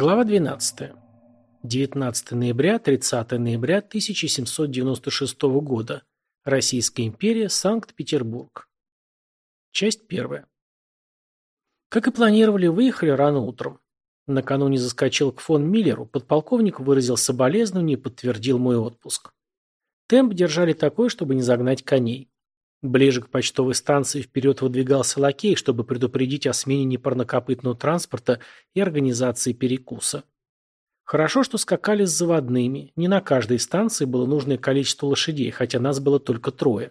Глава 12. 19 ноября, 30 ноября 1796 года. Российская империя, Санкт-Петербург. Часть 1. Как и планировали, выехали рано утром. Накануне заскочил к фон Миллеру, подполковник выразил соболезнование и подтвердил мой отпуск. Темп держали такой, чтобы не загнать коней. Ближе к почтовой станции вперед выдвигался лакей, чтобы предупредить о смене непарнокопытного транспорта и организации перекуса. Хорошо, что скакали с заводными. Не на каждой станции было нужное количество лошадей, хотя нас было только 3.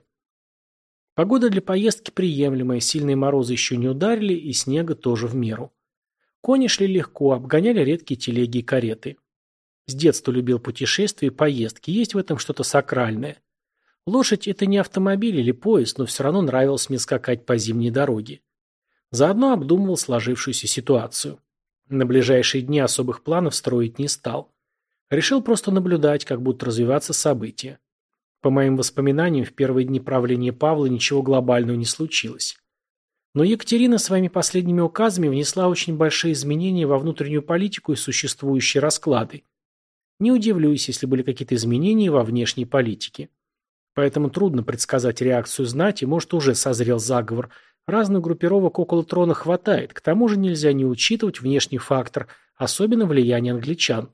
Погода для поездки приемлемая, сильные морозы еще не ударили, и снега тоже в меру. Кони шли легко, обгоняли редкие телеги и кареты. С детства любил путешествия и поездки, есть в этом что-то сакральное. Лошадь – это не автомобиль или поезд, но все равно нравилось мне скакать по зимней дороге. Заодно обдумывал сложившуюся ситуацию. На ближайшие дни особых планов строить не стал. Решил просто наблюдать, как будут развиваться события. По моим воспоминаниям, в первые дни правления Павла ничего глобального не случилось. Но Екатерина своими последними указами внесла очень большие изменения во внутреннюю политику и существующие расклады. Не удивлюсь, если были какие-то изменения во внешней политике. Поэтому трудно предсказать реакцию знати, может, уже созрел заговор. Разных группировок около трона хватает, к тому же нельзя не учитывать внешний фактор, особенно влияние англичан.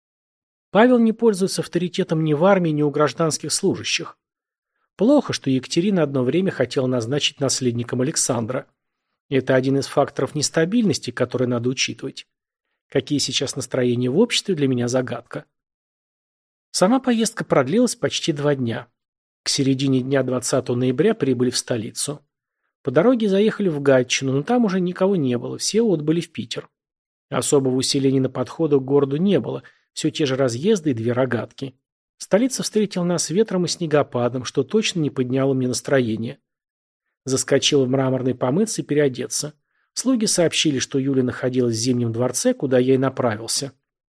Павел не пользуется авторитетом ни в армии, ни у гражданских служащих. Плохо, что Екатерина одно время хотела назначить наследником Александра. Это один из факторов нестабильности, который надо учитывать. Какие сейчас настроения в обществе, для меня загадка. Сама поездка продлилась почти 2 дня. К середине дня 20 ноября прибыли в столицу. По дороге заехали в Гатчину, но там уже никого не было, все отбыли в Питер. Особого усиления на подходах к городу не было, все те же разъезды и 2 рогатки. Столица встретила нас ветром и снегопадом, что точно не подняло мне настроение. Заскочил в Мраморный помыться и переодеться. Слуги сообщили, что Юля находилась в Зимнем дворце, куда я и направился.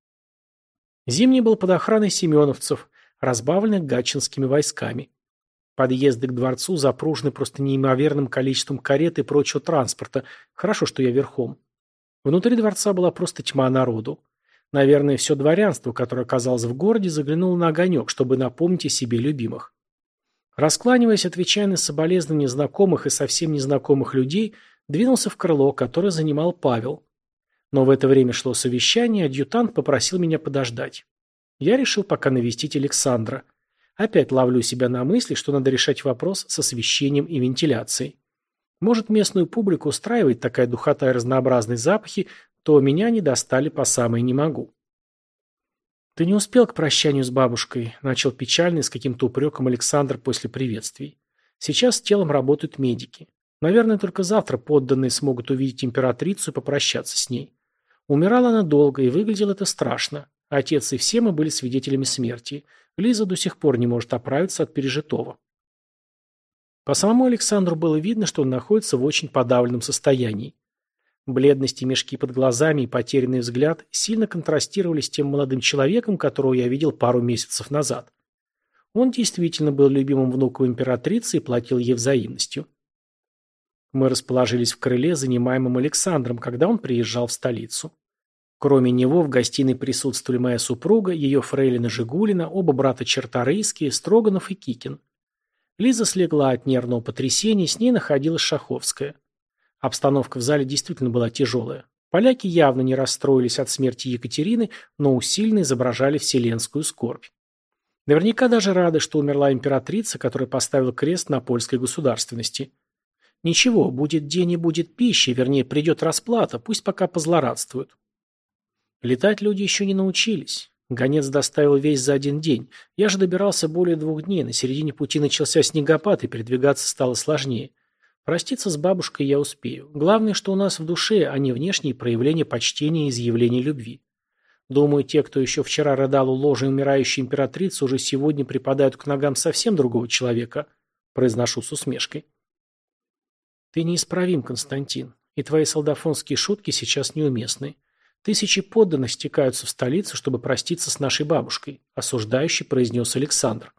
Зимний был под охраной семеновцев, разбавленных гатчинскими войсками. Подъезды к дворцу запружены просто неимоверным количеством карет и прочего транспорта. Хорошо, что я верхом. Внутри дворца была просто тьма народу. Наверное, все дворянство, которое оказалось в городе, заглянуло на огонек, чтобы напомнить о себе любимых. Раскланиваясь, отвечая на соболезнования знакомых и совсем незнакомых людей, двинулся в крыло, которое занимал Павел. Но в это время шло совещание, и адъютант попросил меня подождать. Я решил пока навестить Александра. Опять ловлю себя на мысли, что надо решать вопрос с освещением и вентиляцией. Может, местную публику устраивает такая духота и разнообразные запахи, то меня не достали по самое не могу. «Ты не успел к прощанию с бабушкой», – начал печальный с каким-то упреком Александр после приветствий. «Сейчас с телом работают медики. Наверное, только завтра подданные смогут увидеть императрицу и попрощаться с ней. Умирала она долго, и выглядело это страшно. Отец и все мы были свидетелями смерти. Лиза до сих пор не может оправиться от пережитого». По самому Александру было видно, что он находится в очень подавленном состоянии. Бледность и мешки под глазами и потерянный взгляд сильно контрастировали с тем молодым человеком, которого я видел пару месяцев назад. Он действительно был любимым внуком императрицы и платил ей взаимностью. Мы расположились в крыле, занимаемом Александром, когда он приезжал в столицу. Кроме него в гостиной присутствовали моя супруга, ее фрейлина Жигулина, оба брата Черторийские, Строганов и Кикин. Лиза слегла от нервного потрясения, с ней находилась Шаховская. Обстановка в зале действительно была тяжелая. Поляки явно не расстроились от смерти Екатерины, но усиленно изображали вселенскую скорбь. Наверняка даже рады, что умерла императрица, которая поставила крест на польской государственности. Ничего, будет день и будет пища, вернее, придет расплата, пусть пока позлорадствуют. Летать люди еще не научились. Гонец доставил весь за 1 день. Я же добирался более 2 дней. На середине пути начался снегопад, и передвигаться стало сложнее. Проститься с бабушкой я успею. Главное, что у нас в душе, а не внешние проявления почтения и изъявления любви. Думаю, те, кто еще вчера рыдал у ложи умирающей императрицы, уже сегодня припадают к ногам совсем другого человека, произношу с усмешкой. Ты неисправим, Константин, и твои солдафонские шутки сейчас неуместны. Тысячи подданных стекаются в столицу, чтобы проститься с нашей бабушкой, осуждающий произнес Александр.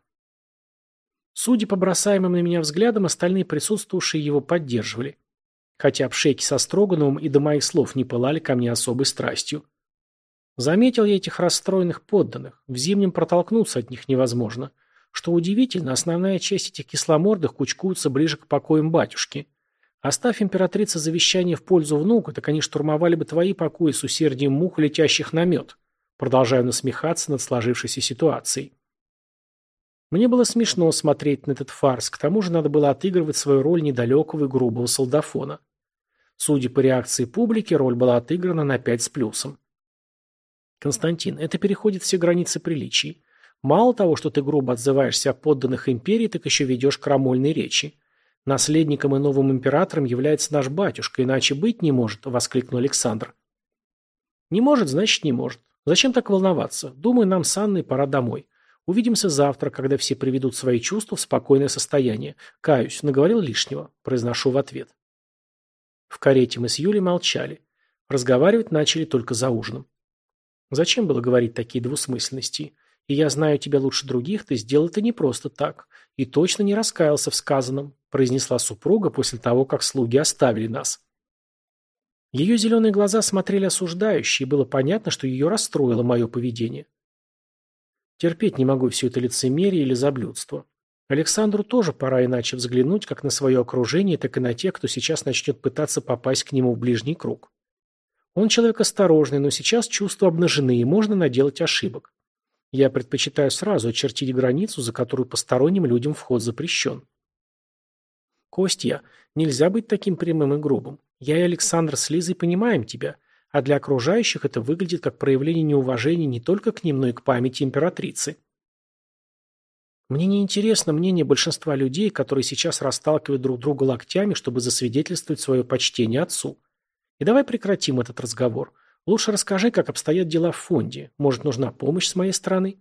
Судя по бросаемым на меня взглядам, остальные присутствующие его поддерживали. Хотя пшеки со Строгановым и до моих слов не пылали ко мне особой страстью. Заметил я этих расстроенных подданных. В Зимнем протолкнуться от них невозможно. Что удивительно, основная часть этих кисломордых кучкуется ближе к покоям батюшки. Оставь императрице завещание в пользу внука, так они штурмовали бы твои покои с усердием мух, летящих на мед. Продолжаю насмехаться над сложившейся ситуацией. Мне было смешно смотреть на этот фарс, к тому же надо было отыгрывать свою роль недалекого и грубого солдафона. Судя по реакции публики, роль была отыграна на 5 с плюсом. Константин, это переходит все границы приличий. Мало того, что ты грубо отзываешься о подданных империи, так еще ведешь крамольные речи. Наследником и новым императором является наш батюшка, иначе быть не может, воскликнул Александр. Не может, значит не может. Зачем так волноваться? Думаю, нам с Анной пора домой. Увидимся завтра, когда все приведут свои чувства в спокойное состояние. Каюсь, наговорил лишнего, произношу в ответ. В карете мы с Юлей молчали. Разговаривать начали только за ужином. Зачем было говорить такие двусмысленности? И я знаю тебя лучше других, ты сделал это не просто так. И точно не раскаялся в сказанном, произнесла супруга после того, как слуги оставили нас. Ее зеленые глаза смотрели осуждающе, и было понятно, что ее расстроило мое поведение. Терпеть не могу все это лицемерие или заблюдство. Александру тоже пора иначе взглянуть как на свое окружение, так и на тех, кто сейчас начнет пытаться попасть к нему в ближний круг. Он человек осторожный, но сейчас чувства обнажены, и можно наделать ошибок. Я предпочитаю сразу очертить границу, за которую посторонним людям вход запрещен. Костя, нельзя быть таким прямым и грубым. Я и Александр с Лизой понимаем тебя, а для окружающих это выглядит как проявление неуважения не только к ним, но и к памяти императрицы. Мне не интересно мнение большинства людей, которые сейчас расталкивают друг друга локтями, чтобы засвидетельствовать свое почтение отцу. И давай прекратим этот разговор. Лучше расскажи, как обстоят дела в фонде. Может, нужна помощь с моей стороны?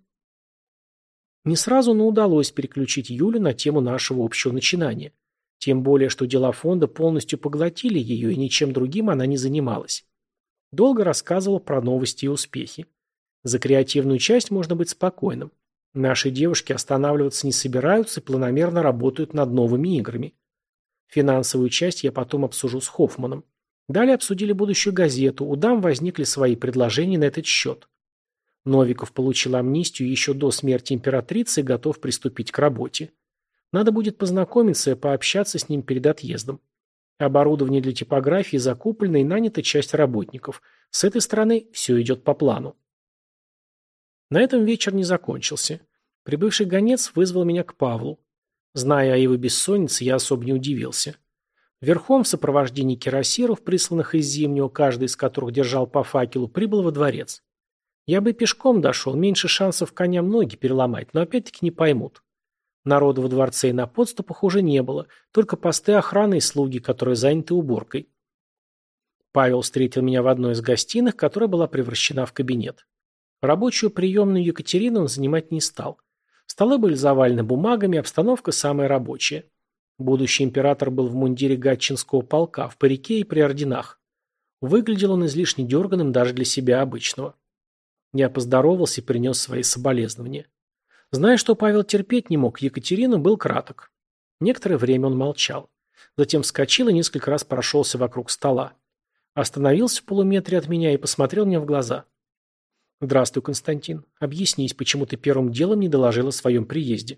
Не сразу, но удалось переключить Юлю на тему нашего общего начинания. Тем более, что дела фонда полностью поглотили ее, и ничем другим она не занималась. Долго рассказывала про новости и успехи. За креативную часть можно быть спокойным. Наши девушки останавливаться не собираются и планомерно работают над новыми играми. Финансовую часть я потом обсужу с Хоффманом. Далее обсудили будущую газету, у дам возникли свои предложения на этот счет. Новиков получил амнистию еще до смерти императрицы и готов приступить к работе. Надо будет познакомиться и пообщаться с ним перед отъездом. Оборудование для типографии закуплено и нанята часть работников. С этой стороны все идет по плану. На этом вечер не закончился. Прибывший гонец вызвал меня к Павлу. Зная о его бессоннице, я особо не удивился. Верхом в сопровождении кирасиров, присланных из Зимнего, каждый из которых держал по факелу, прибыл во дворец. Я бы пешком дошел, меньше шансов коням ноги переломать, но опять-таки не поймут. Народа во дворце и на подступах уже не было, только посты охраны и слуги, которые заняты уборкой. Павел встретил меня в одной из гостиных, которая была превращена в кабинет. Рабочую приемную Екатерины он занимать не стал. Столы были завалены бумагами, обстановка самая рабочая. Будущий император был в мундире гатчинского полка, в парике и при орденах. Выглядел он излишне дерганым даже для себя обычного. Я поздоровался и принес свои соболезнования. Зная, что Павел терпеть не мог Екатерину, был краток. Некоторое время он молчал. Затем вскочил и несколько раз прошелся вокруг стола. Остановился в полуметре от меня и посмотрел мне в глаза. «Здравствуй, Константин. Объяснись, почему ты первым делом не доложил о своем приезде?»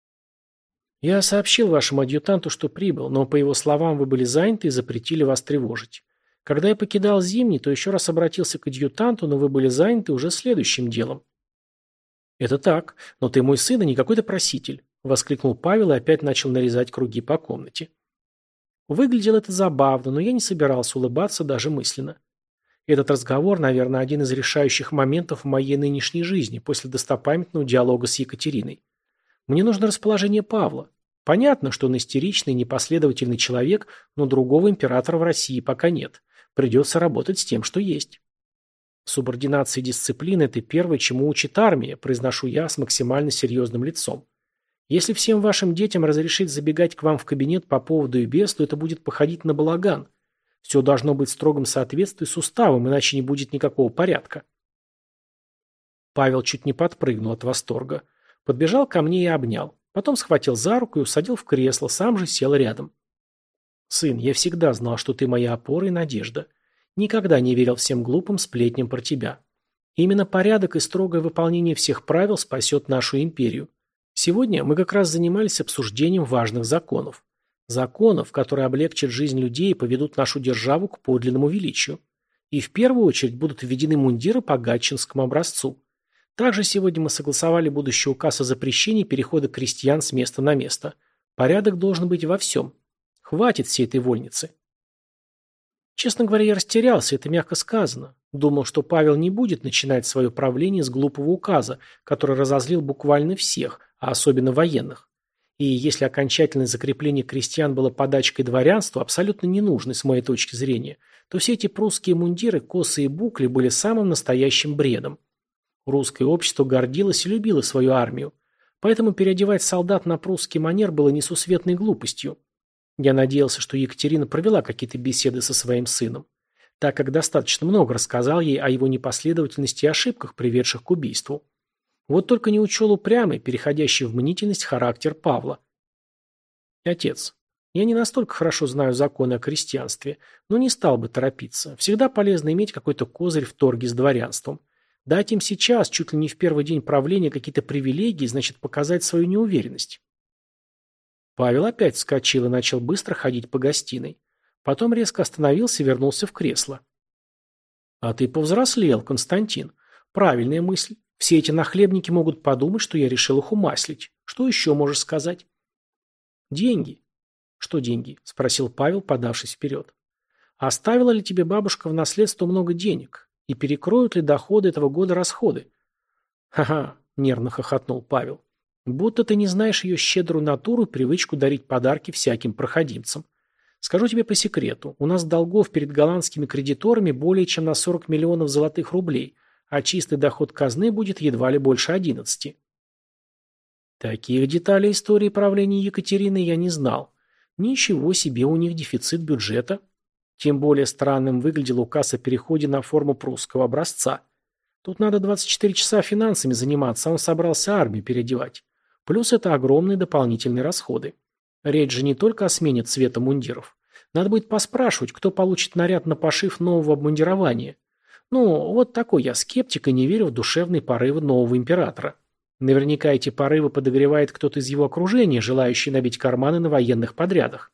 «Я сообщил вашему адъютанту, что прибыл, но, по его словам, вы были заняты и запретили вас тревожить. Когда я покидал Зимний, то еще раз обратился к адъютанту, но вы были заняты уже следующим делом». «Это так, но ты мой сын, а не какой-то проситель», — воскликнул Павел и опять начал нарезать круги по комнате. Выглядело это забавно, но я не собирался улыбаться даже мысленно. Этот разговор, наверное, один из решающих моментов в моей нынешней жизни после достопамятного диалога с Екатериной. Мне нужно расположение Павла. Понятно, что он истеричный и непоследовательный человек, но другого императора в России пока нет. Придется работать с тем, что есть. Субординация и дисциплина – это первое, чему учит армия, произношу я с максимально серьезным лицом. Если всем вашим детям разрешить забегать к вам в кабинет по поводу и без, то это будет походить на балаган. Все должно быть в строгом соответствии с уставом, иначе не будет никакого порядка. Павел чуть не подпрыгнул от восторга. Подбежал ко мне и обнял. Потом схватил за руку и усадил в кресло, сам же сел рядом. «Сын, я всегда знал, что ты моя опора и надежда. Никогда не верил всем глупым сплетням про тебя. Именно порядок и строгое выполнение всех правил спасет нашу империю. Сегодня мы как раз занимались обсуждением важных законов. Законов, которые облегчат жизнь людей и поведут нашу державу к подлинному величию. И в первую очередь будут введены мундиры по гатчинскому образцу. Также сегодня мы согласовали будущий указ о запрещении перехода крестьян с места на место. Порядок должен быть во всем. Хватит всей этой вольницы. Честно говоря, я растерялся, это мягко сказано. Думал, что Павел не будет начинать свое правление с глупого указа, который разозлил буквально всех, а особенно военных. И если окончательное закрепление крестьян было подачкой дворянству, абсолютно ненужной с моей точки зрения, то все эти прусские мундиры, косы и букли были самым настоящим бредом. Русское общество гордилось и любило свою армию, поэтому переодевать солдат на прусский манер было несусветной глупостью. Я надеялся, что Екатерина провела какие-то беседы со своим сыном, так как достаточно много рассказал ей о его непоследовательности и ошибках, приведших к убийству. Вот только не учел упрямый, переходящий в мнительность характер Павла. Отец, я не настолько хорошо знаю законы о крестьянстве, но не стал бы торопиться. Всегда полезно иметь какой-то козырь в торге с дворянством. Дать им сейчас, чуть ли не в первый день правления, какие-то привилегии, значит показать свою неуверенность. Павел опять вскочил и начал быстро ходить по гостиной. Потом резко остановился и вернулся в кресло. «А ты повзрослел, Константин. Правильная мысль. Все эти нахлебники могут подумать, что я решил их умаслить. Что еще можешь сказать?» «Деньги». «Что деньги?» – спросил Павел, подавшись вперед. «Оставила ли тебе бабушка в наследство много денег? И перекроют ли доходы этого года расходы?» «Ха-ха», – нервно хохотнул Павел. «Будто ты не знаешь ее щедрую натуру и привычку дарить подарки всяким проходимцам. Скажу тебе по секрету, у нас долгов перед голландскими кредиторами более чем на 40 миллионов золотых рублей, а чистый доход казны будет едва ли больше 11. Таких деталей истории правления Екатерины я не знал. Ничего себе у них дефицит бюджета. Тем более странным выглядел указ о переходе на форму прусского образца. Тут надо 24 часа финансами заниматься, а он собрался армию переодевать. Плюс это огромные дополнительные расходы. Речь же не только о смене цвета мундиров. Надо будет поспрашивать, кто получит наряд на пошив нового обмундирования. Ну, вот такой я скептик и не верю в душевные порывы нового императора. Наверняка эти порывы подогревает кто-то из его окружения, желающий набить карманы на военных подрядах.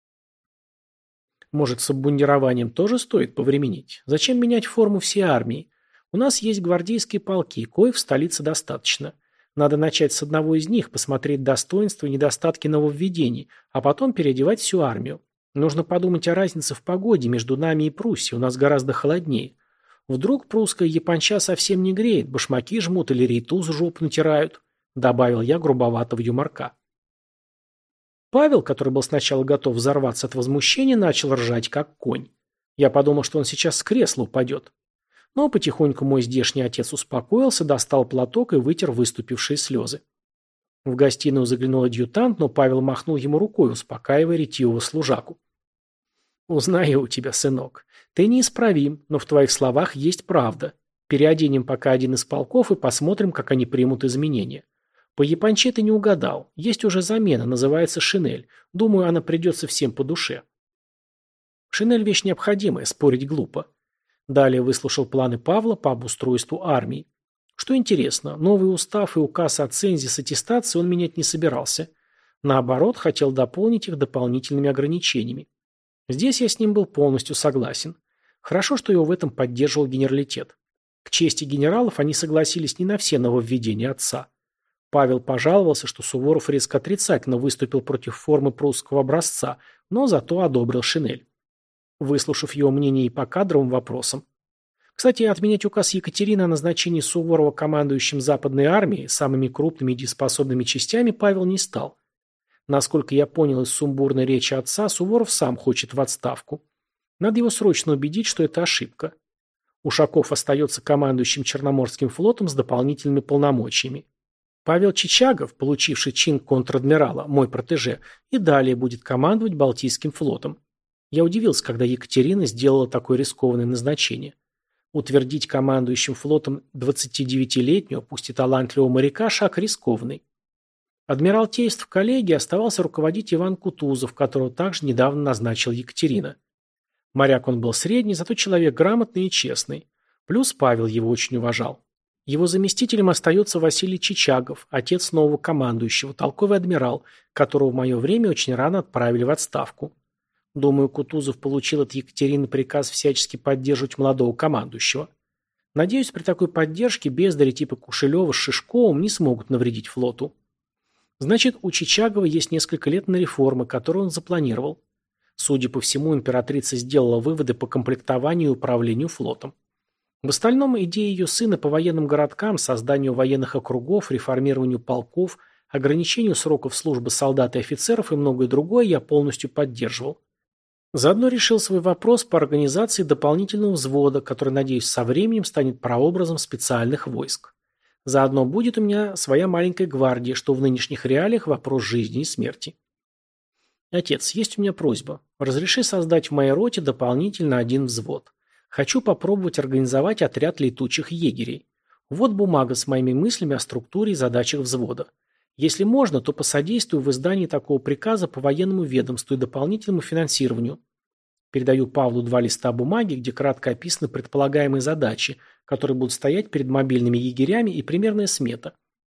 Может, с обмундированием тоже стоит повременить? Зачем менять форму всей армии? У нас есть гвардейские полки, коих в столице достаточно. Надо начать с одного из них, посмотреть достоинства и недостатки нововведений, а потом переодевать всю армию. Нужно подумать о разнице в погоде между нами и Пруссией, у нас гораздо холоднее. Вдруг прусская японча совсем не греет, башмаки жмут или рейтуз жопу натирают, добавил я грубоватого юморка. Павел, который был сначала готов взорваться от возмущения, начал ржать как конь. Я подумал, что он сейчас с кресла упадет. Но потихоньку мой здешний отец успокоился, достал платок и вытер выступившие слезы. В гостиную заглянул адъютант, но Павел махнул ему рукой, успокаивая ретивого служаку. «Узнаю у тебя, сынок. Ты неисправим, но в твоих словах есть правда. Переоденем пока один из полков и посмотрим, как они примут изменения. По японче ты не угадал. Есть уже замена, называется шинель. Думаю, она придется всем по душе». Шинель – вещь необходимая, спорить глупо. Далее выслушал планы Павла по обустройству армии. Что интересно, новый устав и указ о цензе с аттестацией он менять не собирался. Наоборот, хотел дополнить их дополнительными ограничениями. Здесь я с ним был полностью согласен. Хорошо, что его в этом поддерживал генералитет. К чести генералов они согласились не на все нововведения отца. Павел пожаловался, что Суворов резко отрицательно выступил против формы прусского образца, но зато одобрил шинель. Выслушав его мнение и по кадровым вопросам. Кстати, отменять указ Екатерины о назначении Суворова командующим Западной армией самыми крупными и дееспособными частями Павел не стал. Насколько я понял из сумбурной речи отца, Суворов сам хочет в отставку. Надо его срочно убедить, что это ошибка. Ушаков остается командующим Черноморским флотом с дополнительными полномочиями. Павел Чичагов, получивший чин контр-адмирала, мой протеже, и далее будет командовать Балтийским флотом. Я удивился, когда Екатерина сделала такое рискованное назначение. Утвердить командующим флотом 29-летнего, пусть и талантливого моряка, шаг рискованный. Адмиралтейств в коллегии оставался руководить Иван Кутузов, которого также недавно назначил Екатерина. Моряк он был средний, зато человек грамотный и честный. Плюс Павел его очень уважал. Его заместителем остается Василий Чичагов, отец нового командующего, толковый адмирал, которого в мое время очень рано отправили в отставку. Думаю, Кутузов получил от Екатерины приказ всячески поддерживать молодого командующего. Надеюсь, при такой поддержке бездари типа Кушелева с Шишковым не смогут навредить флоту. Значит, у Чичагова есть несколько лет на реформы, которые он запланировал. Судя по всему, императрица сделала выводы по комплектованию и управлению флотом. В остальном, идеи ее сына по военным городкам, созданию военных округов, реформированию полков, ограничению сроков службы солдат и офицеров и многое другое я полностью поддерживал. Заодно решил свой вопрос по организации дополнительного взвода, который, надеюсь, со временем станет прообразом специальных войск. Заодно будет у меня своя маленькая гвардия, что в нынешних реалиях вопрос жизни и смерти. Отец, есть у меня просьба. Разреши создать в моей роте дополнительно один взвод. Хочу попробовать организовать отряд летучих егерей. Вот бумага с моими мыслями о структуре и задачах взвода. Если можно, то посодействую в издании такого приказа по военному ведомству и дополнительному финансированию. Передаю Павлу 2 листа бумаги, где кратко описаны предполагаемые задачи, которые будут стоять перед мобильными егерями, и примерная смета.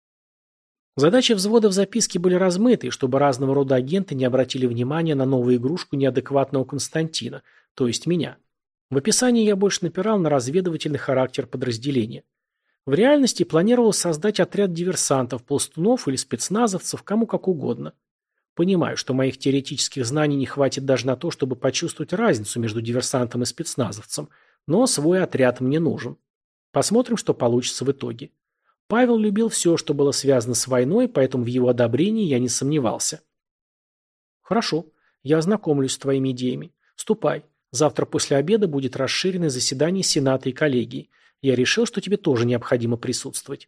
Задачи взвода в записке были размыты, чтобы разного рода агенты не обратили внимания на новую игрушку неадекватного Константина, то есть меня. В описании я больше напирал на разведывательный характер подразделения. В реальности планировалось создать отряд диверсантов, пластунов или спецназовцев, кому как угодно. Понимаю, что моих теоретических знаний не хватит даже на то, чтобы почувствовать разницу между диверсантом и спецназовцем, но свой отряд мне нужен. Посмотрим, что получится в итоге. Павел любил все, что было связано с войной, поэтому в его одобрении я не сомневался. Хорошо, я ознакомлюсь с твоими идеями. Ступай. Завтра после обеда будет расширенное заседание Сената и коллегии. Я решил, что тебе тоже необходимо присутствовать.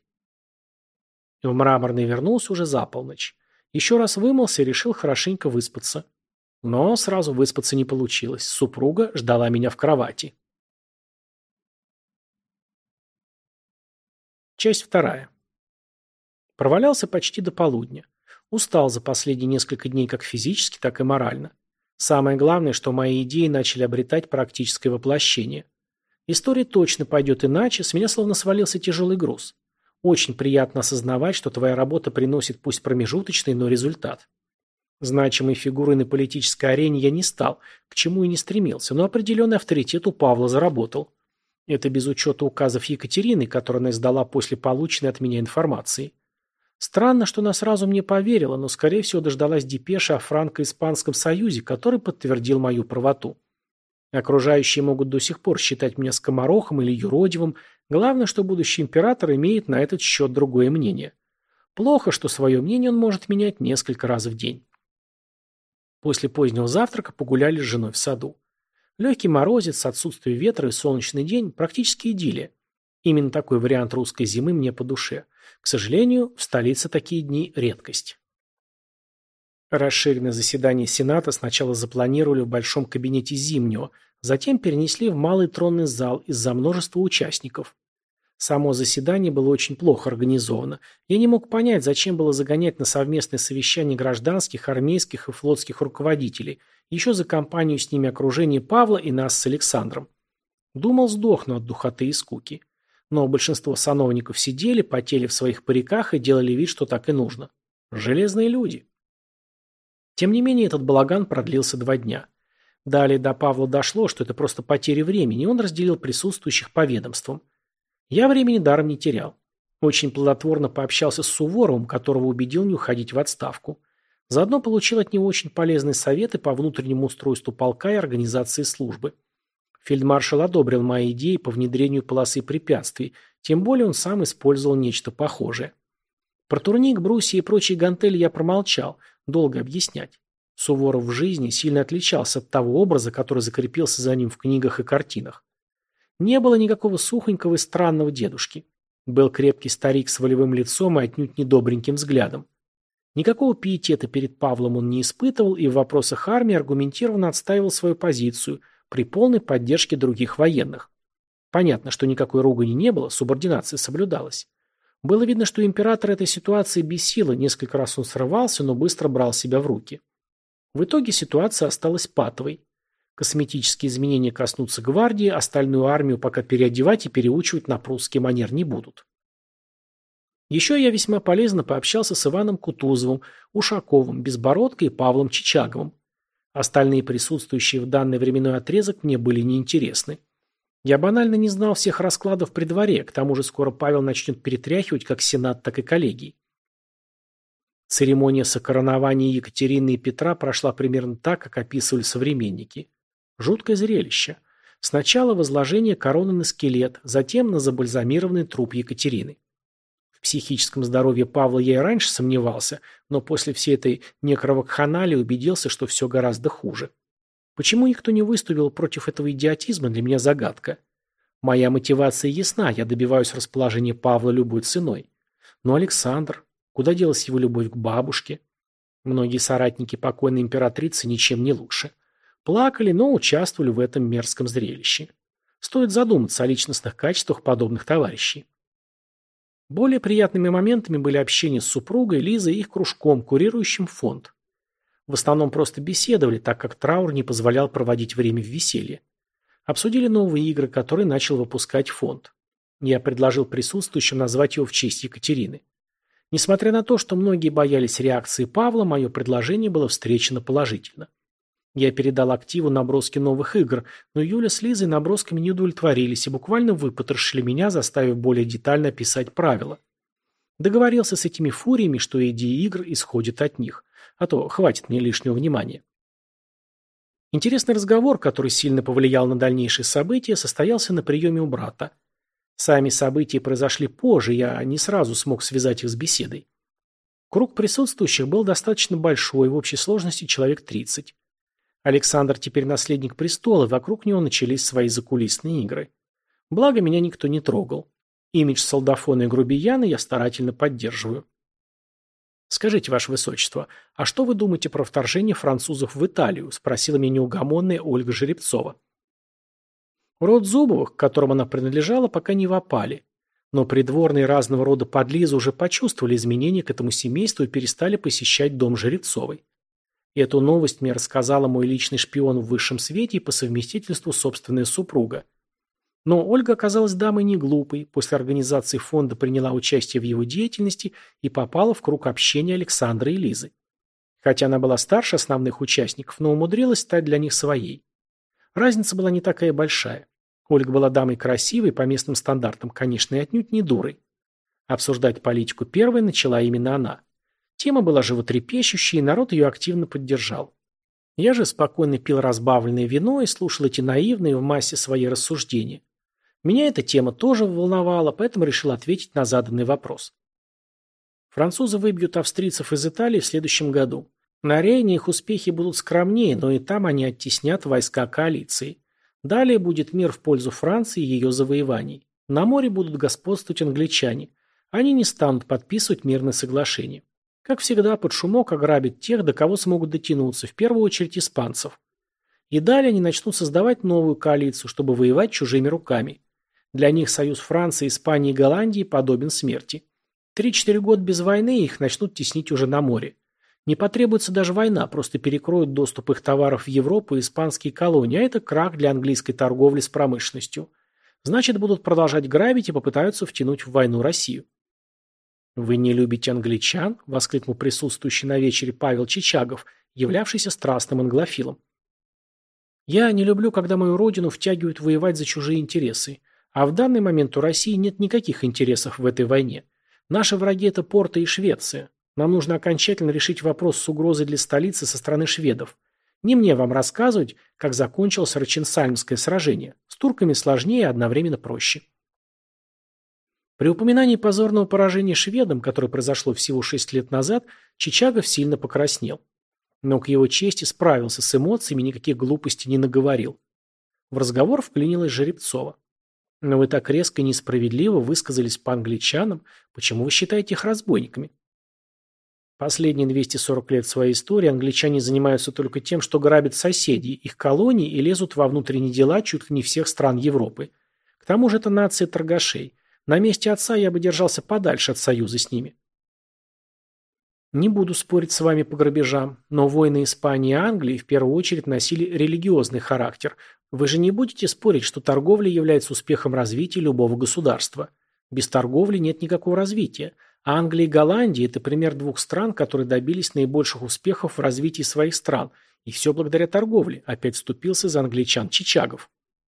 В Мраморный вернулся уже за полночь. Еще раз вымылся и решил хорошенько выспаться. Но сразу выспаться не получилось. Супруга ждала меня в кровати. Часть 2. Провалялся почти до полудня. Устал за последние несколько дней как физически, так и морально. Самое главное, что мои идеи начали обретать практическое воплощение. История точно пойдет иначе, с меня словно свалился тяжелый груз. Очень приятно осознавать, что твоя работа приносит пусть промежуточный, но результат. Значимой фигурой на политической арене я не стал, к чему и не стремился, но определенный авторитет у Павла заработал. Это без учета указов Екатерины, которые она издала после полученной от меня информации. Странно, что она сразу мне поверила, но, скорее всего, дождалась депеши о Франко-Испанском союзе, который подтвердил мою правоту. Окружающие могут до сих пор считать меня скоморохом или юродивым. Главное, что будущий император имеет на этот счет другое мнение. Плохо, что свое мнение он может менять несколько раз в день. После позднего завтрака погуляли с женой в саду. Легкий морозец, отсутствие ветра и солнечный день – практически идиллия. Именно такой вариант русской зимы мне по душе. К сожалению, в столице такие дни – редкость. Расширенное заседание Сената сначала запланировали в большом кабинете Зимнего, затем перенесли в малый тронный зал из-за множества участников. Само заседание было очень плохо организовано. Я не мог понять, зачем было загонять на совместное совещание гражданских, армейских и флотских руководителей, еще за компанию с ними окружение Павла и нас с Александром. Думал, сдохну от духоты и скуки. Но большинство сановников сидели, потели в своих париках и делали вид, что так и нужно. Железные люди. Тем не менее, этот балаган продлился 2 дня. Далее до Павла дошло, что это просто потеря времени, и он разделил присутствующих по ведомствам. Я времени даром не терял. Очень плодотворно пообщался с Суворовым, которого убедил не уходить в отставку. Заодно получил от него очень полезные советы по внутреннему устройству полка и организации службы. Фельдмаршал одобрил мои идеи по внедрению полосы препятствий, тем более он сам использовал нечто похожее. Про турник, брусья и прочие гантели я промолчал, долго объяснять. Суворов в жизни сильно отличался от того образа, который закрепился за ним в книгах и картинах. Не было никакого сухонького и странного дедушки. Был крепкий старик с волевым лицом и отнюдь недобреньким взглядом. Никакого пиетета перед Павлом он не испытывал и в вопросах армии аргументированно отстаивал свою позицию при полной поддержке других военных. Понятно, что никакой ругани не было, субординация соблюдалась. Было видно, что император этой ситуации бесило, несколько раз он срывался, но быстро брал себя в руки. В итоге ситуация осталась патовой. Косметические изменения коснутся гвардии, остальную армию пока переодевать и переучивать на прусский манер не будут. Еще я весьма полезно пообщался с Иваном Кутузовым, Ушаковым, Безбородкой и Павлом Чичаговым. Остальные присутствующие в данный временной отрезок мне были неинтересны. Я банально не знал всех раскладов при дворе, к тому же скоро Павел начнет перетряхивать как сенат, так и коллегии. Церемония сокоронования Екатерины и Петра прошла примерно так, как описывали современники. Жуткое зрелище. Сначала возложение короны на скелет, затем на забальзамированный труп Екатерины. В психическом здоровье Павла я и раньше сомневался, но после всей этой некровакханалии убедился, что все гораздо хуже. Почему никто не выступил против этого идиотизма, для меня загадка. Моя мотивация ясна, я добиваюсь расположения Павла любой ценой. Но Александр, куда делась его любовь к бабушке? Многие соратники покойной императрицы ничем не лучше. Плакали, но участвовали в этом мерзком зрелище. Стоит задуматься о личностных качествах подобных товарищей. Более приятными моментами были общение с супругой, Лизой и их кружком, курирующим фонд. В основном просто беседовали, так как траур не позволял проводить время в веселье. Обсудили новые игры, которые начал выпускать фонд. Я предложил присутствующим назвать его в честь Екатерины. Несмотря на то, что многие боялись реакции Павла, мое предложение было встречено положительно. Я передал активу наброски новых игр, но Юля с Лизой набросками не удовлетворились и буквально выпотрошили меня, заставив более детально описать правила. Договорился с этими фуриями, что идеи игр исходят от них, а то хватит мне лишнего внимания. Интересный разговор, который сильно повлиял на дальнейшие события, состоялся на приеме у брата. Сами события произошли позже, я не сразу смог связать их с беседой. Круг присутствующих был достаточно большой, в общей сложности человек 30. Александр теперь наследник престола, и вокруг него начались свои закулисные игры. Благо, меня никто не трогал. Имидж солдафона и грубияна я старательно поддерживаю. «Скажите, Ваше Высочество, а что вы думаете про вторжение французов в Италию?» – спросила меня неугомонная Ольга Жеребцова. Род Зубовых, к которому она принадлежала, пока не в опале. Но придворные разного рода подлизы уже почувствовали изменения к этому семейству и перестали посещать дом Жеребцовой. Эту новость мне рассказала мой личный шпион в высшем свете и по совместительству собственная супруга. Но Ольга оказалась дамой не глупой, после организации фонда приняла участие в его деятельности и попала в круг общения Александра и Лизы. Хотя она была старше основных участников, но умудрилась стать для них своей. Разница была не такая большая. Ольга была дамой красивой, по местным стандартам, конечно, и отнюдь не дурой. Обсуждать политику первой начала именно она. Тема была животрепещущей, и народ ее активно поддержал. Я же спокойно пил разбавленное вино и слушал эти наивные в массе свои рассуждения. Меня эта тема тоже волновала, поэтому решил ответить на заданный вопрос. Французы выбьют австрийцев из Италии в следующем году. На Рейне их успехи будут скромнее, но и там они оттеснят войска коалиции. Далее будет мир в пользу Франции и ее завоеваний. На море будут господствовать англичане. Они не станут подписывать мирное соглашение. Как всегда, под шумок ограбят тех, до кого смогут дотянуться, в первую очередь испанцев. И далее они начнут создавать новую коалицию, чтобы воевать чужими руками. Для них союз Франции, Испании и Голландии подобен смерти. 3-4 года без войны их начнут теснить уже на море. Не потребуется даже война, просто перекроют доступ их товаров в Европу и испанские колонии, а это крах для английской торговли с промышленностью. Значит, будут продолжать грабить и попытаются втянуть в войну Россию. «Вы не любите англичан?» – воскликнул присутствующий на вечере Павел Чичагов, являвшийся страстным англофилом. «Я не люблю, когда мою родину втягивают воевать за чужие интересы. А в данный момент у России нет никаких интересов в этой войне. Наши враги – это Порто и Швеция. Нам нужно окончательно решить вопрос с угрозой для столицы со стороны шведов. Не мне вам рассказывать, как закончилось Роченсальмское сражение. С турками сложнее и одновременно проще». При упоминании позорного поражения шведам, которое произошло всего 6 лет назад, Чичагов сильно покраснел. Но к его чести справился с эмоциями, никаких глупостей не наговорил. В разговор вклинилась Жеребцова. «Но вы так резко и несправедливо высказались по англичанам. Почему вы считаете их разбойниками?» Последние 240 лет своей истории англичане занимаются только тем, что грабят соседей, их колонии и лезут во внутренние дела чуть ли не всех стран Европы. К тому же это нация торгашей. На месте отца я бы держался подальше от союза с ними. Не буду спорить с вами по грабежам, но войны Испании и Англии в первую очередь носили религиозный характер. Вы же не будете спорить, что торговля является успехом развития любого государства. Без торговли нет никакого развития. А Англия и Голландия – это пример двух стран, которые добились наибольших успехов в развитии своих стран. И все благодаря торговле. Опять вступился за англичан Чичагов.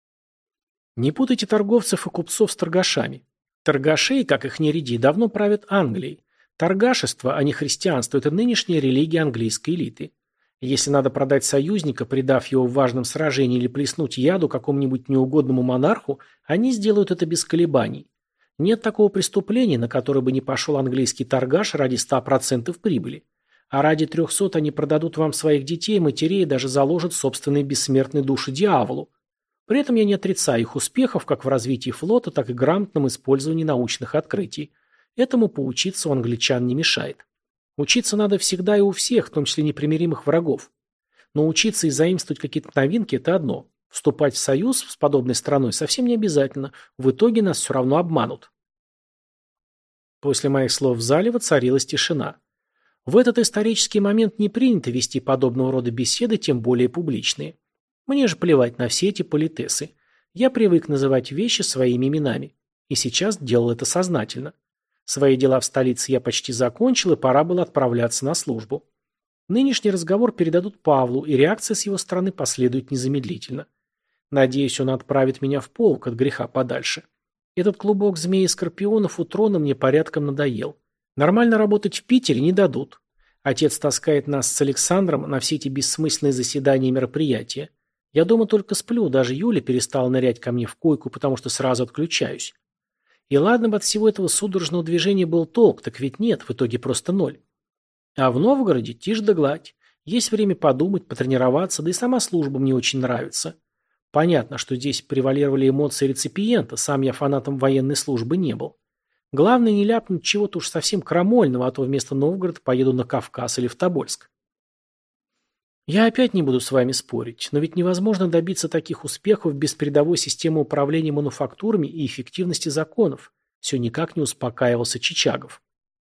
Не путайте торговцев и купцов с торгашами. Торгашей, как их не ряди, давно правят Англией. Торгашество, а не христианство – это нынешняя религия английской элиты. Если надо продать союзника, предав его в важном сражении или плеснуть яду какому-нибудь неугодному монарху, они сделают это без колебаний. Нет такого преступления, на которое бы не пошел английский торгаш ради 100% прибыли. А ради 300 они продадут вам своих детей, матерей и даже заложат собственные бессмертные души дьяволу. При этом я не отрицаю их успехов как в развитии флота, так и грамотном использовании научных открытий. Этому поучиться у англичан не мешает. Учиться надо всегда и у всех, в том числе непримиримых врагов. Но учиться и заимствовать какие-то новинки – это одно. Вступать в союз с подобной страной совсем не обязательно. В итоге нас все равно обманут. После моих слов в зале воцарилась тишина. В этот исторический момент не принято вести подобного рода беседы, тем более публичные. Мне же плевать на все эти политесы. Я привык называть вещи своими именами. И сейчас делал это сознательно. Свои дела в столице я почти закончил, и пора было отправляться на службу. Нынешний разговор передадут Павлу, и реакция с его стороны последует незамедлительно. Надеюсь, он отправит меня в полк от греха подальше. Этот клубок змей и скорпионов у трона мне порядком надоел. Нормально работать в Питере не дадут. Отец таскает нас с Александром на все эти бессмысленные заседания и мероприятия. Я дома только сплю, даже Юля перестала нырять ко мне в койку, потому что сразу отключаюсь. И ладно бы от всего этого судорожного движения был толк, так ведь нет, в итоге просто ноль. А в Новгороде тишь да гладь. Есть время подумать, потренироваться, да и сама служба мне очень нравится. Понятно, что здесь превалировали эмоции реципиента, сам я фанатом военной службы не был. Главное не ляпнуть чего-то уж совсем крамольного, а то вместо Новгорода поеду на Кавказ или в Тобольск. Я опять не буду с вами спорить, но ведь невозможно добиться таких успехов без передовой системы управления мануфактурами и эффективности законов. Все никак не успокаивался Чичагов.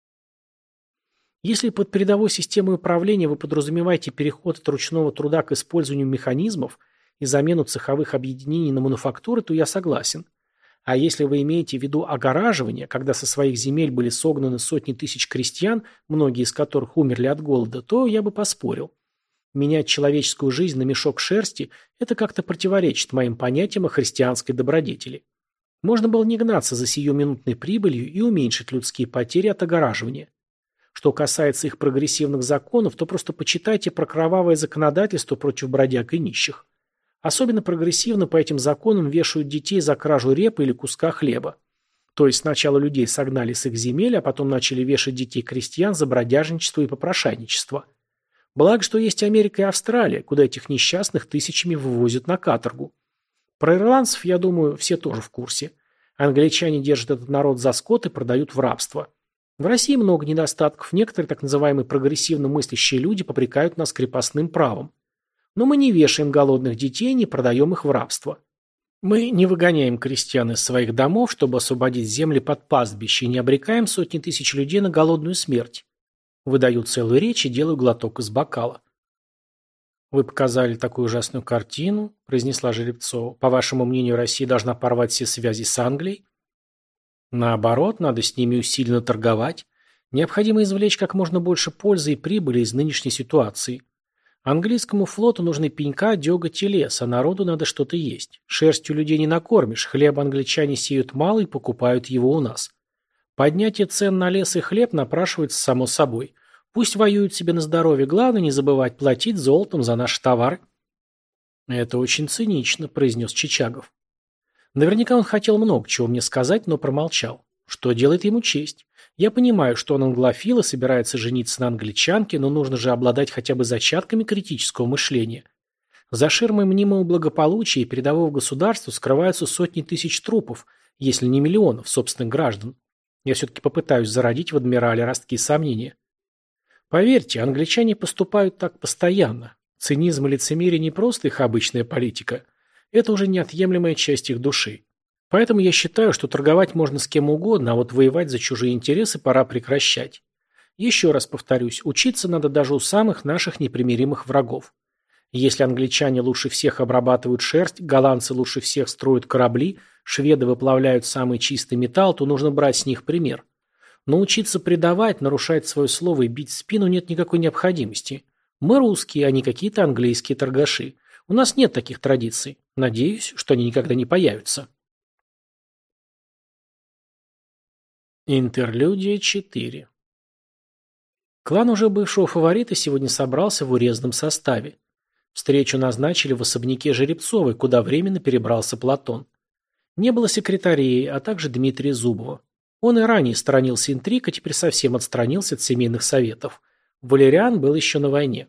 Если под передовой системой управления вы подразумеваете переход от ручного труда к использованию механизмов и замену цеховых объединений на мануфактуры, то я согласен. А если вы имеете в виду огораживание, когда со своих земель были согнаны сотни тысяч крестьян, многие из которых умерли от голода, то я бы поспорил. Менять человеческую жизнь на мешок шерсти – это как-то противоречит моим понятиям о христианской добродетели. Можно было не гнаться за сиюминутной прибылью и уменьшить людские потери от огораживания. Что касается их прогрессивных законов, то просто почитайте про кровавое законодательство против бродяг и нищих. Особенно прогрессивно по этим законам вешают детей за кражу репы или куска хлеба. То есть сначала людей согнали с их земель, а потом начали вешать детей крестьян за бродяжничество и попрошайничество. Благо, что есть Америка и Австралия, куда этих несчастных тысячами вывозят на каторгу. Про ирландцев, я думаю, все тоже в курсе. Англичане держат этот народ за скот и продают в рабство. В России много недостатков, некоторые так называемые прогрессивно мыслящие люди попрекают нас крепостным правом. Но мы не вешаем голодных детей, не продаем их в рабство. Мы не выгоняем крестьян из своих домов, чтобы освободить земли под пастбище, и не обрекаем сотни тысяч людей на голодную смерть. Выдаю целую речь и делаю глоток из бокала. «Вы показали такую ужасную картину», – произнесла Жеребцова. «По вашему мнению, Россия должна порвать все связи с Англией?» «Наоборот, надо с ними усиленно торговать. Необходимо извлечь как можно больше пользы и прибыли из нынешней ситуации. Английскому флоту нужны пенька, деготь и лес, а народу надо что-то есть. Шерстью людей не накормишь, хлеба англичане сеют мало и покупают его у нас. Поднятие цен на лес и хлеб напрашивается само собой. Пусть воюют себе на здоровье, главное не забывать платить золотом за наши товары». «Это очень цинично», – произнес Чичагов. Наверняка он хотел много чего мне сказать, но промолчал. Что делает ему честь? Я понимаю, что он англофил и собирается жениться на англичанке, но нужно же обладать хотя бы зачатками критического мышления. За ширмой мнимого благополучия и передового государства скрываются сотни тысяч трупов, если не миллионов собственных граждан. Я все-таки попытаюсь зародить в адмирале ростки сомнения. Поверьте, англичане поступают так постоянно. Цинизм и лицемерие не просто их обычная политика. Это уже неотъемлемая часть их души. Поэтому я считаю, что торговать можно с кем угодно, а вот воевать за чужие интересы пора прекращать. Еще раз повторюсь, учиться надо даже у самых наших непримиримых врагов. Если англичане лучше всех обрабатывают шерсть, голландцы лучше всех строят корабли, шведы выплавляют самый чистый металл, то нужно брать с них пример. Но учиться предавать, нарушать свое слово и бить в спину нет никакой необходимости. Мы русские, а не какие-то английские торгаши. У нас нет таких традиций. Надеюсь, что они никогда не появятся. Интерлюдия 4. Клан уже бывшего фаворита сегодня собрался в урезанном составе. Встречу назначили в особняке Жеребцовой, куда временно перебрался Платон. Не было секретарей, а также Дмитрия Зубова. Он и ранее сторонился интриг, а теперь совсем отстранился от семейных советов. Валериан был еще на войне.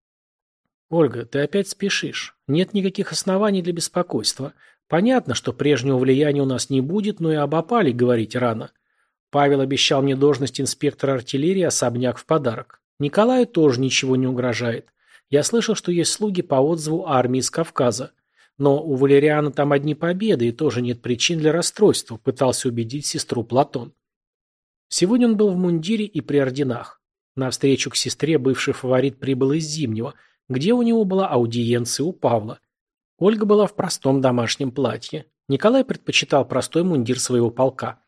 «Ольга, ты опять спешишь. Нет никаких оснований для беспокойства. Понятно, что прежнего влияния у нас не будет, но и об опале говорить рано. Павел обещал мне должность инспектора артиллерии, особняк в подарок. Николаю тоже ничего не угрожает. Я слышал, что есть слуги по отзыву армии из Кавказа. Но у Валериана там одни победы, и тоже нет причин для расстройства», пытался убедить сестру Платон. Сегодня он был в мундире и при орденах. На встречу к сестре бывший фаворит прибыл из Зимнего, где у него была аудиенция у Павла. Ольга была в простом домашнем платье. Николай предпочитал простой мундир своего полка.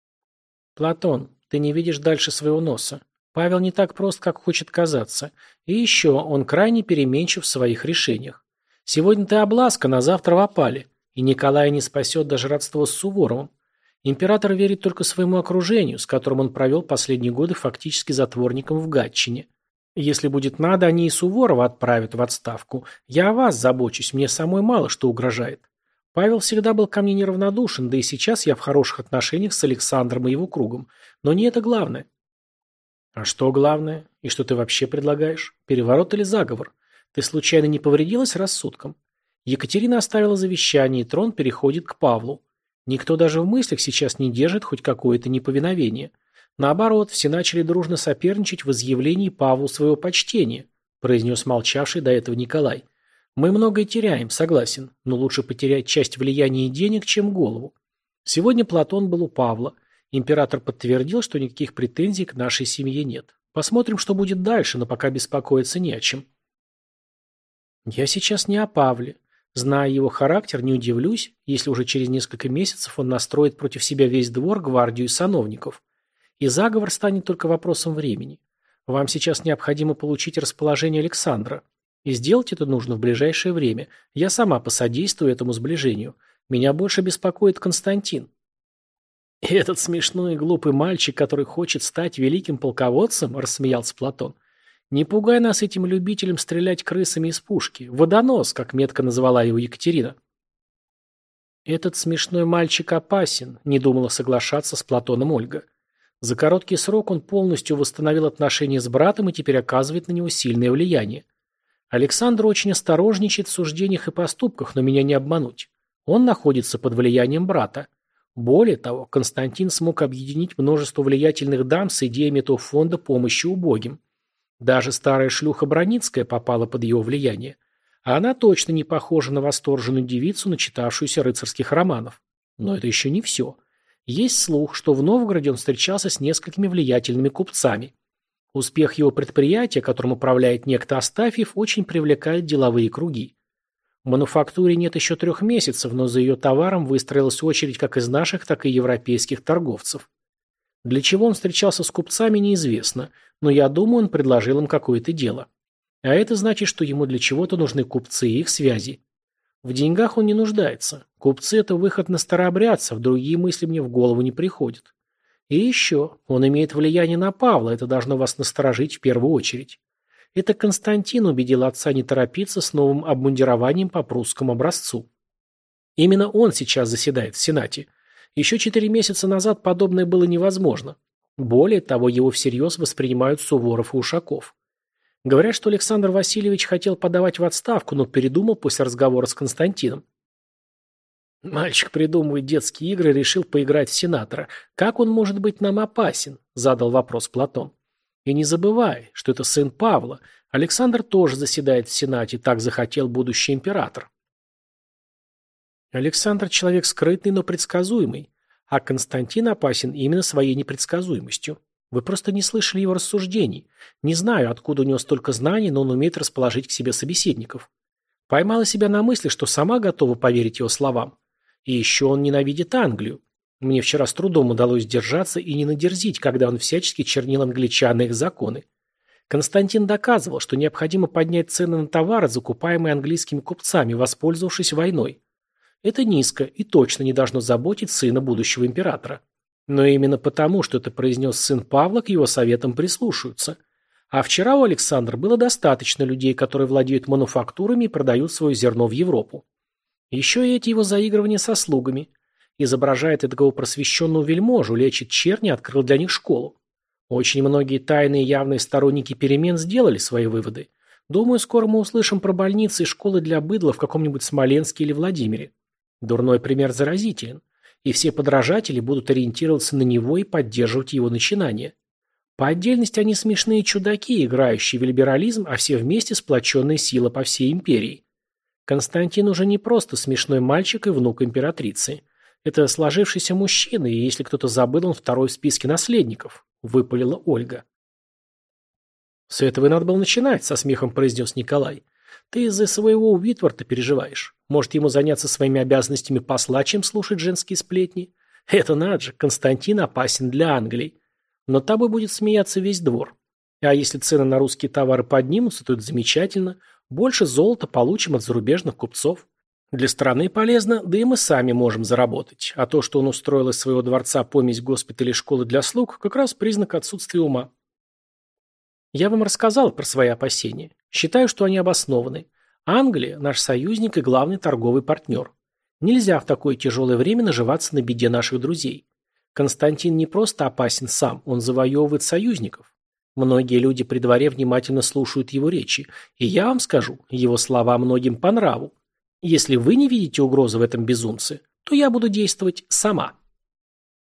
«Платон, ты не видишь дальше своего носа. Павел не так прост, как хочет казаться. И еще, он крайне переменчив в своих решениях. Сегодня ты обласкан, а завтра в опале. И Николая не спасет даже родство с Суворовым. Император верит только своему окружению, с которым он провел последние годы фактически затворником в Гатчине. Если будет надо, они и Суворова отправят в отставку. Я о вас забочусь, мне самой мало что угрожает. Павел всегда был ко мне неравнодушен, да и сейчас я в хороших отношениях с Александром и его кругом. Но не это главное». «А что главное? И что ты вообще предлагаешь? Переворот или заговор? Ты случайно не повредилась рассудком? Екатерина оставила завещание, и трон переходит к Павлу. Никто даже в мыслях сейчас не держит хоть какое-то неповиновение. Наоборот, все начали дружно соперничать в изъявлении Павлу своего почтения», произнес молчавший до этого Николай. «Мы многое теряем, согласен, но лучше потерять часть влияния и денег, чем голову. Сегодня Платон был у Павла. Император подтвердил, что никаких претензий к нашей семье нет. Посмотрим, что будет дальше, но пока беспокоиться не о чем». «Я сейчас не о Павле. Зная его характер, не удивлюсь, если уже через несколько месяцев он настроит против себя весь двор, гвардию и сановников. И заговор станет только вопросом времени. Вам сейчас необходимо получить расположение Александра. И сделать это нужно в ближайшее время. Я сама посодействую этому сближению. Меня больше беспокоит Константин». «Этот смешной и глупый мальчик, который хочет стать великим полководцем», – рассмеялся Платон. «Не пугай нас этим любителем стрелять крысами из пушки. Водонос, как метко назвала его Екатерина». «Этот смешной мальчик опасен», – не думала соглашаться с Платоном Ольга. За короткий срок он полностью восстановил отношения с братом и теперь оказывает на него сильное влияние. Александр очень осторожничает в суждениях и поступках, но меня не обмануть. Он находится под влиянием брата. Более того, Константин смог объединить множество влиятельных дам с идеями этого фонда помощи убогим. Даже старая шлюха Броницкая попала под его влияние. А она точно не похожа на восторженную девицу, начитавшуюся рыцарских романов. Но это еще не все. Есть слух, что в Новгороде он встречался с несколькими влиятельными купцами. Успех его предприятия, которым управляет некто Астафьев, очень привлекает деловые круги. В мануфактуре нет еще 3 месяцев, но за ее товаром выстроилась очередь как из наших, так и европейских торговцев. Для чего он встречался с купцами, неизвестно, но я думаю, он предложил им какое-то дело. А это значит, что ему для чего-то нужны купцы и их связи. В деньгах он не нуждается. Купцы – это выход на старообрядцев, другие мысли мне в голову не приходят. И еще, он имеет влияние на Павла, это должно вас насторожить в первую очередь. Это Константин убедил отца не торопиться с новым обмундированием по прусскому образцу. Именно он сейчас заседает в Сенате. Еще 4 месяца назад подобное было невозможно. Более того, его всерьез воспринимают Суворов и Ушаков. Говорят, что Александр Васильевич хотел подавать в отставку, но передумал после разговора с Константином. «Мальчик придумывает детские игры и решил поиграть в сенатора. Как он может быть нам опасен?» – задал вопрос Платон. «И не забывай, что это сын Павла. Александр тоже заседает в Сенате, так захотел будущий император». Александр человек скрытный, но предсказуемый, а Константин опасен именно своей непредсказуемостью. Вы просто не слышали его рассуждений. Не знаю, откуда у него столько знаний, но он умеет расположить к себе собеседников. Поймала себя на мысли, что сама готова поверить его словам. И еще он ненавидит Англию. Мне вчера с трудом удалось сдержаться и не надерзить, когда он всячески чернил англичан и их законы. Константин доказывал, что необходимо поднять цены на товары, закупаемые английскими купцами, воспользовавшись войной. Это низко и точно не должно заботить сына будущего императора. Но именно потому, что это произнес сын Павла, к его советам прислушаются. А вчера у Александра было достаточно людей, которые владеют мануфактурами и продают свое зерно в Европу. Еще и эти его заигрывания со слугами. Изображает эдакого просвещенного вельможу, лечит черни, открыл для них школу. Очень многие тайные и явные сторонники перемен сделали свои выводы. Думаю, скоро мы услышим про больницы и школы для быдла в каком-нибудь Смоленске или Владимире. Дурной пример заразителен. И все подражатели будут ориентироваться на него и поддерживать его начинания. По отдельности они смешные чудаки, играющие в либерализм, а все вместе сплоченная сила по всей империи. Константин уже не просто смешной мальчик и внук императрицы. Это сложившийся мужчина, и если кто-то забыл, он второй в списке наследников, выпалила Ольга. С этого и надо было начинать, со смехом произнес Николай. Ты из-за своего Уитворта переживаешь. Может, ему заняться своими обязанностями посла, чем слушать женские сплетни? Это надо же, Константин опасен для Англии. Но тобой будет смеяться весь двор. А если цены на русские товары поднимутся, то это замечательно. Больше золота получим от зарубежных купцов. Для страны полезно, да и мы сами можем заработать. А то, что он устроил из своего дворца помесь госпиталя и школы для слуг, как раз признак отсутствия ума. Я вам рассказал про свои опасения. Считаю, что они обоснованы. Англия – наш союзник и главный торговый партнер. Нельзя в такое тяжелое время наживаться на беде наших друзей. Константин не просто опасен сам, он завоевывает союзников. Многие люди при дворе внимательно слушают его речи, и я вам скажу, его слова многим по нраву. Если вы не видите угрозы в этом безумце, то я буду действовать сама.